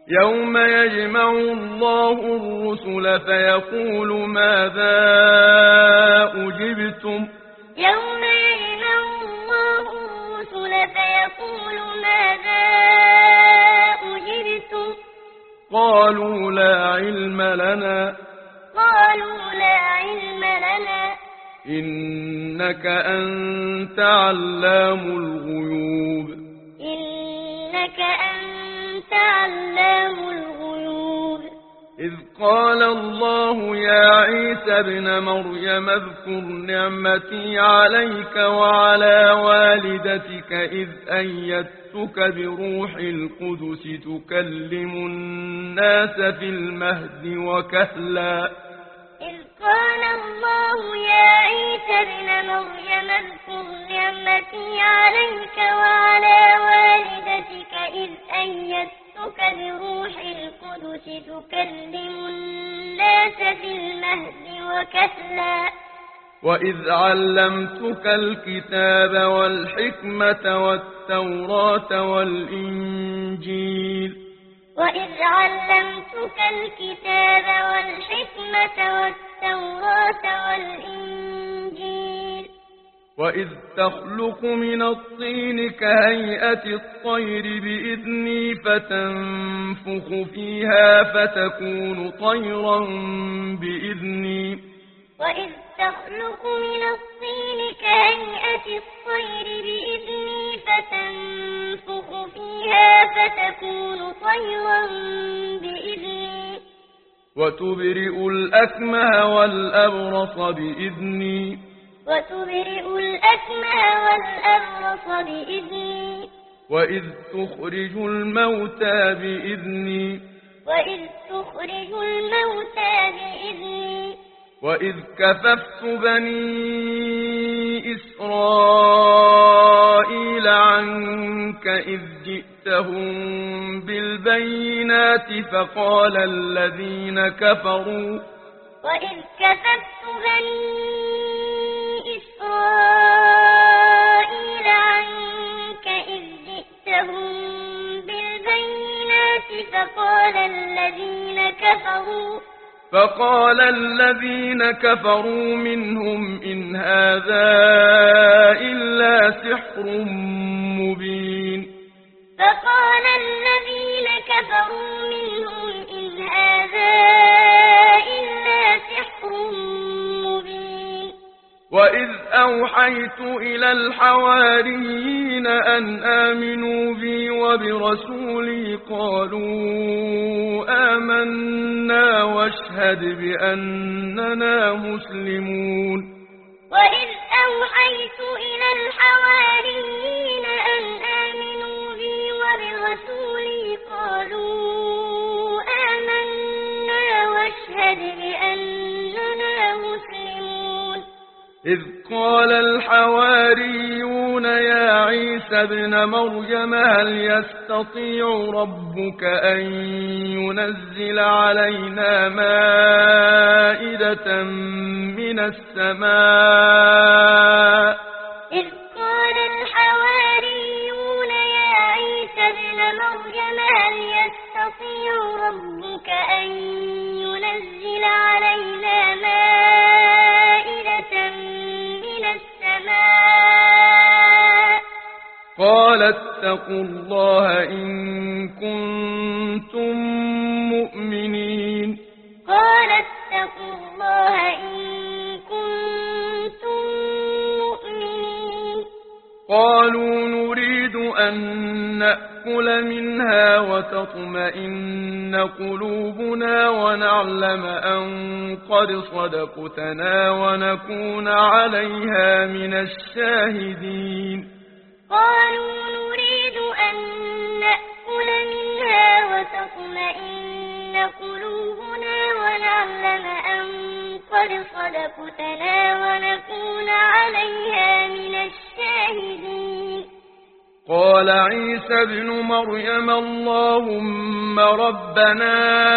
يوم يجمع الله الرسل فيقول ماذا أجبتم يوم يجمع الله الرسل فيقول ماذا أجبتم قالوا لا علم لنا إنك أنت علام الغيوب إذ قال الله يا عيسى ابن مريم اذكر نعمتي عليك وعلى والدتك إذ أيدتك بروح القدس تكلم الناس في المهد وكهلا إذ قال الله يا عيسى ابن مريم اذكر نعمتي عليك وعلى والدتك إذ أيدتك بروح القدس تكلم الناس في المهد وكهلا وإذ علمتك الكتاب والحكمة والتوراة والإنجيل وإذ علمتك الكتاب والحكمة والتوراة والإنجيل وإذ تخلق من الطين كهيئة الطير بإذني فتنفخ فيها فتكون طيرا بإذني وإذ تخلق من الطين كهيئة الطير بإذني فتنفخ فيها فتكون طيرا بإذني وتبرئ الأكمه والأبرص بإذني وإذ تخرج الموتى بإذني وإذ كففت بني إسرائيل عنك إذ جئتهم بالبينات فقال الذين كفروا فقال الذين كفروا منهم إن هذا إلا سحر مبين وإذ أوحيت إلى الحواريين أن آمنوا بي وبرسولي قالوا آمنا واشهد بأننا مسلمون وإذ أوحيت إلى الحواريين أن آمنوا بي وبرسولي قالوا آمنا واشهد بأننا مسلمون إذ قال الحواريون يا عيسى ابن مريم هل يستطيع ربك أن ينزل علينا مائدة من السماء إذ قال الحواريون يا عيسى ابن مريم هل يستطيع ربك أن ينزل علينا مائدة من السماء قال اتقوا الله إن كنتم مؤمنين قالوا نريد أن نأكل منها وتطمئن قلوبنا ونعلم أن قد صدقتنا ونكون عليها من الشاهدين قالوا نريد أن نأكل منها وتطمئن قلوبنا ونعلم أن قد صدقتنا ونكون عليها من الشاهدين قال عيسى ابن مريم اللهم ربنا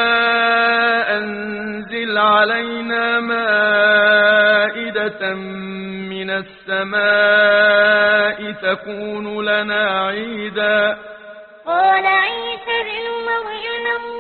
أنزل علينا مائدة من السماء تكون لنا عيدا قال عيسى ابن مريم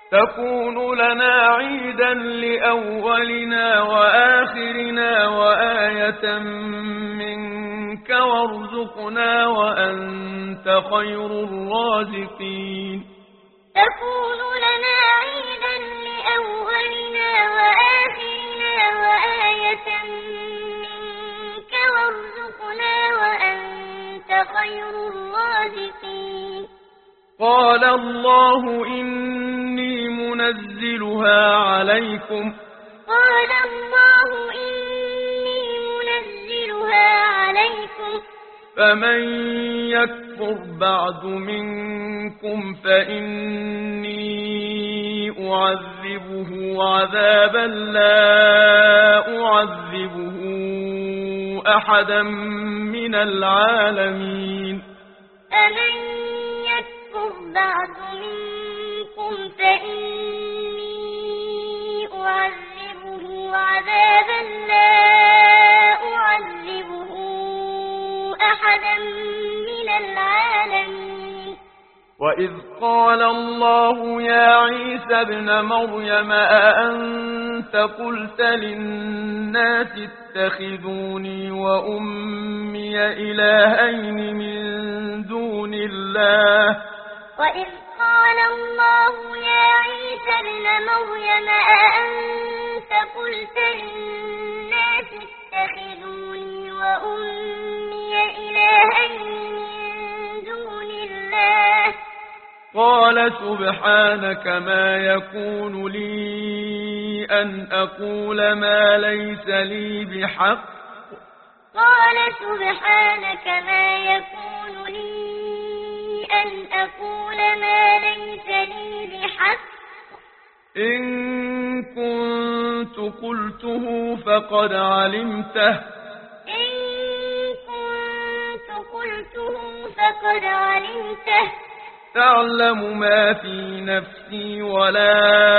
تكون لنا عيدا لأولنا وآخرنا وآية منك وارزقنا وأنت خير الرازقين تكون لنا عيدا لأولنا وآخرنا وآية منك وارزقنا وأنت خير الرازقين قال الله إني منزلها عليكم فمن يكفر بعد منكم فإني أعذبه عذابا لا أعذبه أحدا من العالمين فمن يكفر بعد منكم فإني أعذبه عذابا لا أعذبه أحدا من العالمين وإذ قال الله يا عيسى ابن مريم أأنت قلت للناس اتخذوني وأمي إلهين من دون الله وإذ قال الله يا عيسى ابن مريم أأنت قلت للناس اتخذوني وأمي إلهين من دون الله قال سبحانك ما يكون لي أن أقول ما ليس لي بحق قال سبحانك ما يكون لي أن أقول ما ليس لي بحق إن كنت قلته فقد علمته إن كنت قلته فقد علمته تعلم ما في نفسي ولا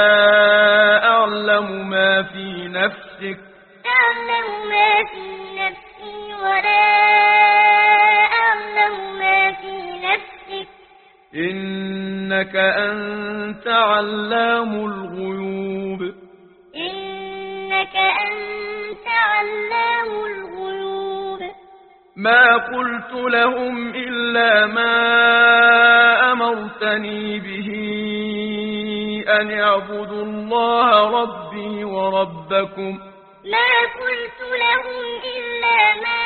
أعلم ما في نفسك تعلم ما في نفسي ولا أعلم ما في نفسك إنك أنت علام الغيوب إنك أنت علام الغيوب ما قلت لهم إلا ما أمرتني به أن اعبدوا الله ربي وربكم ما قلت لهم إلا ما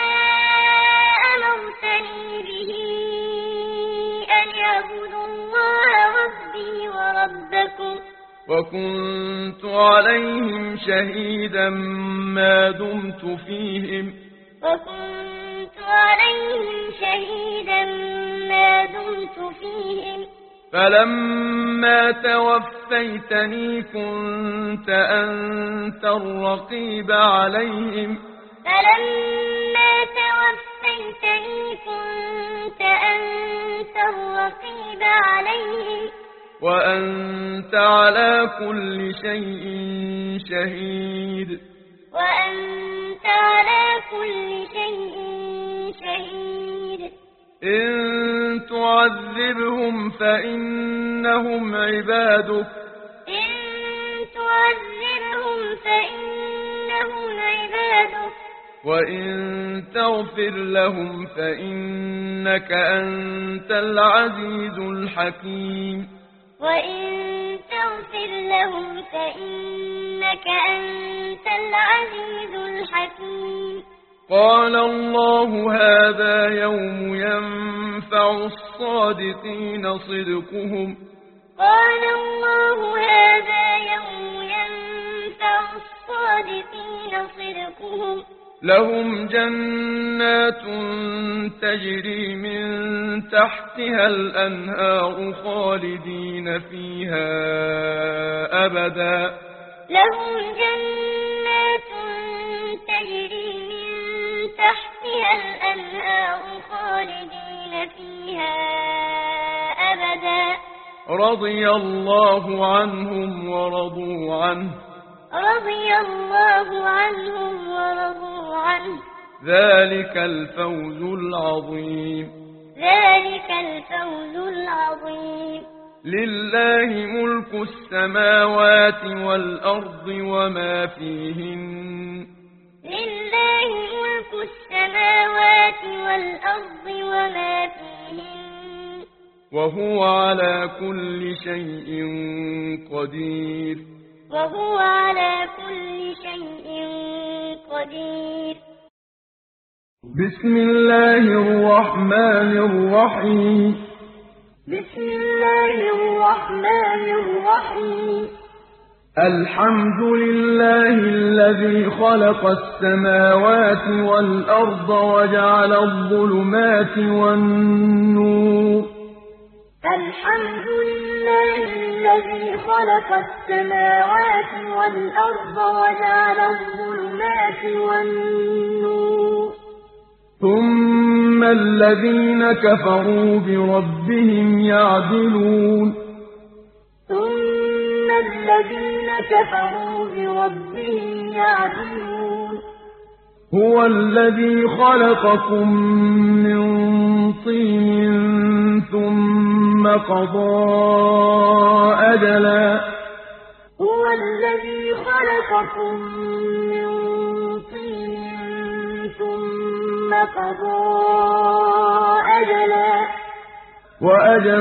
أمرتني به أن اعبدوا الله ربي وربكم وكنت عليهم شهيدا ما دمت فيهم وكنت عليهم شهيدا ما دمت فيهم فلما توفيتني كنت أنت الرقيب عليهم فلما توفيتني كنت أنت الرقيب عليهم وأنت على كل شيء شهيد وأنت على كل شيء شهيد إن تعذبهم فإنهم عبادك إن تعذبهم فإنهم عبادك وإن تغفر لهم فإنك أنت العزيز الحكيم وإن تغفر لهم فإنك أنت العزيز الحكيم قال الله هذا يوم ينفع الصادقين صدقهم قال الله هذا يوم ينفع الصادقين صدقهم لهم جنات تجري من تحتها الأنهار خالدين فيها أبدا لهم جنات تجري من تحتها الأنهار خالدين فيها أبدا رضي الله عنهم ورضوا عنه رضي الله عنهم ورضوا عنه ذلك الفوز العظيم ذلك الفوز العظيم لله ملك السماوات والأرض وما فيهن لله ملك السماوات والأرض وما فيهن وهو على كل شيء قدير وهو على كل شيء قدير بسم الله الرحمن الرحيم بسم الله الرحمن الرحيم الحمد لله الذي خلق السماوات والأرض وجعل الظلمات والنور الحمد لله الذي خلق السماوات والأرض وجعل الظلمات والنور ثم الذين كفروا بربهم يعدلون ثم الذين كفروا بربهم يعدلون هو الذي خلقكم من طين ثم قضى أجلا هو الذي خلقكم من طين ثم قضى أجلا وأجل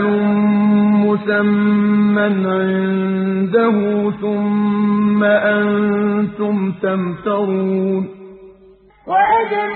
مسمى عنده ثم أنتم تمترون وأجل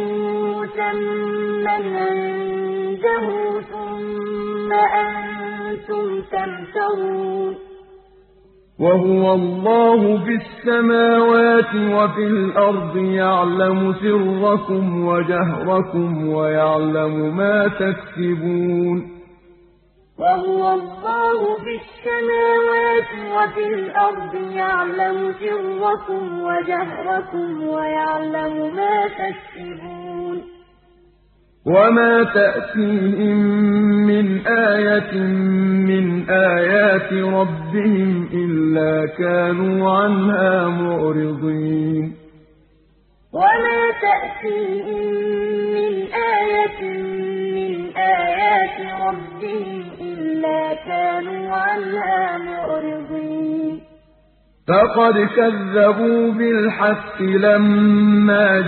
مسمى عنده ثم أنتم تمترون وهو الله في السماوات وفي الأرض يعلم سركم وجهركم ويعلم ما تكسبون وهو الله في السماوات وفي الأرض يعلم سركم وجهركم ويعلم ما تكسبون وما تأتيهم من آية من آيات ربهم إلا كانوا عنها معرضين وما تأتيهم من آية من آيات ربهم إلا كانوا عنها معرضين فقد كذبوا بالحق لما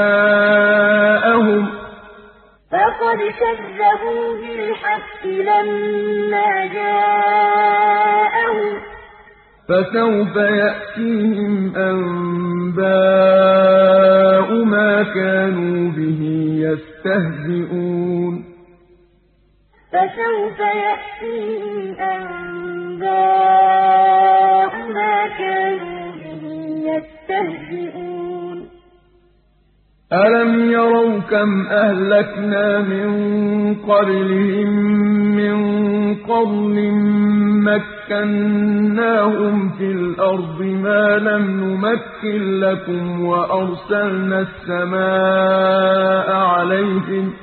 جاءهم فقد كذبوا بالحق لما جاءهم فسوف يأتيهم أنباء ما كانوا به يستهزئون فسوف يأتيهم أنباء ما كانوا به يستهزئون ألم يروا كم أهلكنا من قبلهم من قرن مكناهم في الأرض ما لم نمكن لكم وأرسلنا السماء عليهم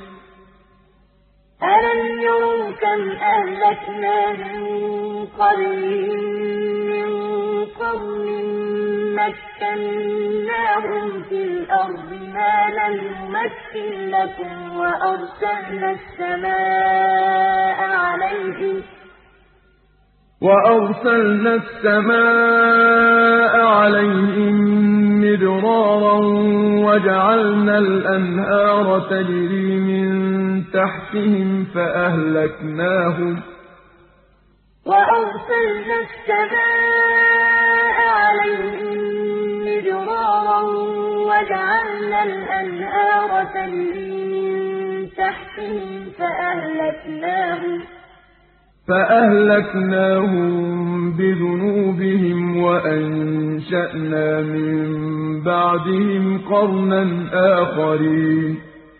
ألم يروا كم أهلكنا من قبلهم من قرن مكناهم في الأرض ما لم نمكن لكم وأرسلنا السماء عليهم مدرارا وجعلنا الأنهار تجري من تحتهم وأرسلنا السماء عليهم مدرارا وجعلنا الأنهار تجري من تحتهم فأهلكناهم بذنوبهم وأنشأنا من بعدهم قرنا آخرين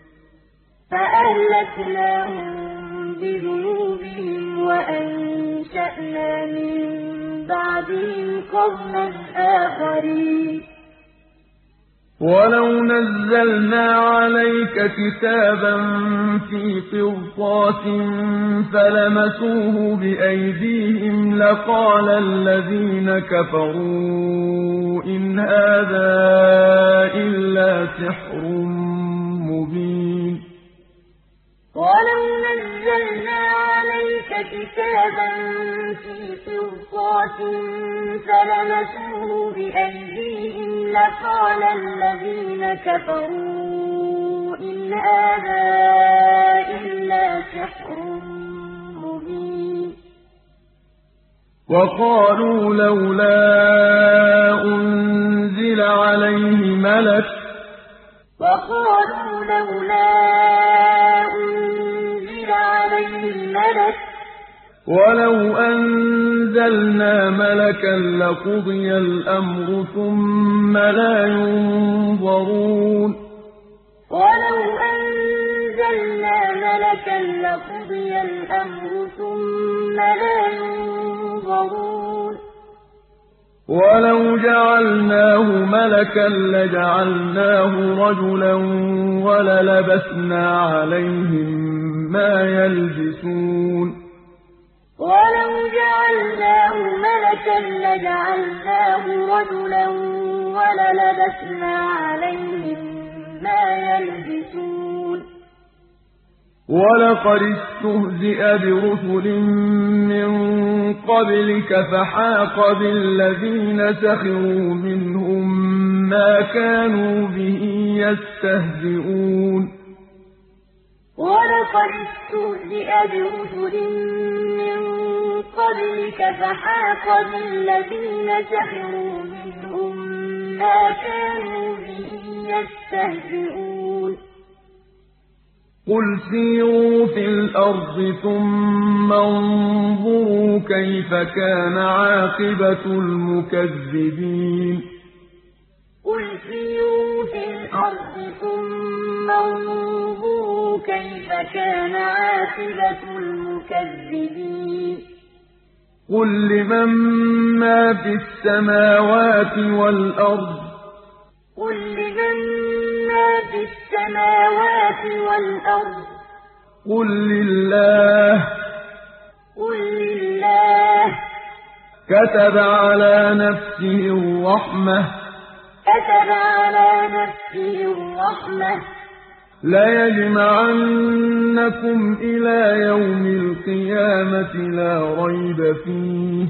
فأهلكناهم بذنوبهم وأنشأنا من بعدهم قرنا آخرين ولو نزلنا عليك كتابا في قرطاس فلمسوه بأيديهم لقال الذين كفروا إن هذا إلا سحر مبين ولو نزلنا عليك كتابا في قرطاس فلمسوه بأيديهم لقال الذين كفروا إن هذا إلا سحر مبين وقالوا لولا أنزل عليه ملك ولو أنزلنا ملكا لقضي الأمر ثم لا ينظرون ولو أنزلنا ملكا لقضي الأمر ثم لا ينظرون ولو جعلناه ملكا لجعلناه رجلا وللبسنا عليهم ما يلبسون ولو جعلناه ملكا لجعلناه رجلا وللبسنا عليهم ما يلبسون ولقد استهزئ برسل من قبلك فحاق بالذين سخروا منهم ما كانوا به يستهزئون ولقد استهزئ برسل من قبلك فحاق بالذين سخروا منهم ما كانوا به يستهزئون قل سيروا في الأرض ثم انظروا كيف كان عاقبة المكذبين قل سيروا في الأرض ثم انظروا كيف كان عاقبة المكذبين قل لمن ما في السماوات والأرض قل لمن ما في السماوات والأرض قل لله كتب على نفسه الرحمة ليجمعنكم إلى يوم القيامة لا ريب فيه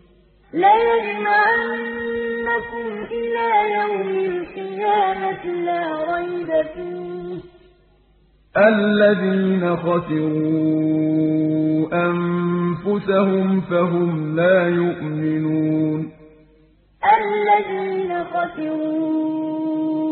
الذين خسروا أنفسهم فهم لا يؤمنون الذين خسروا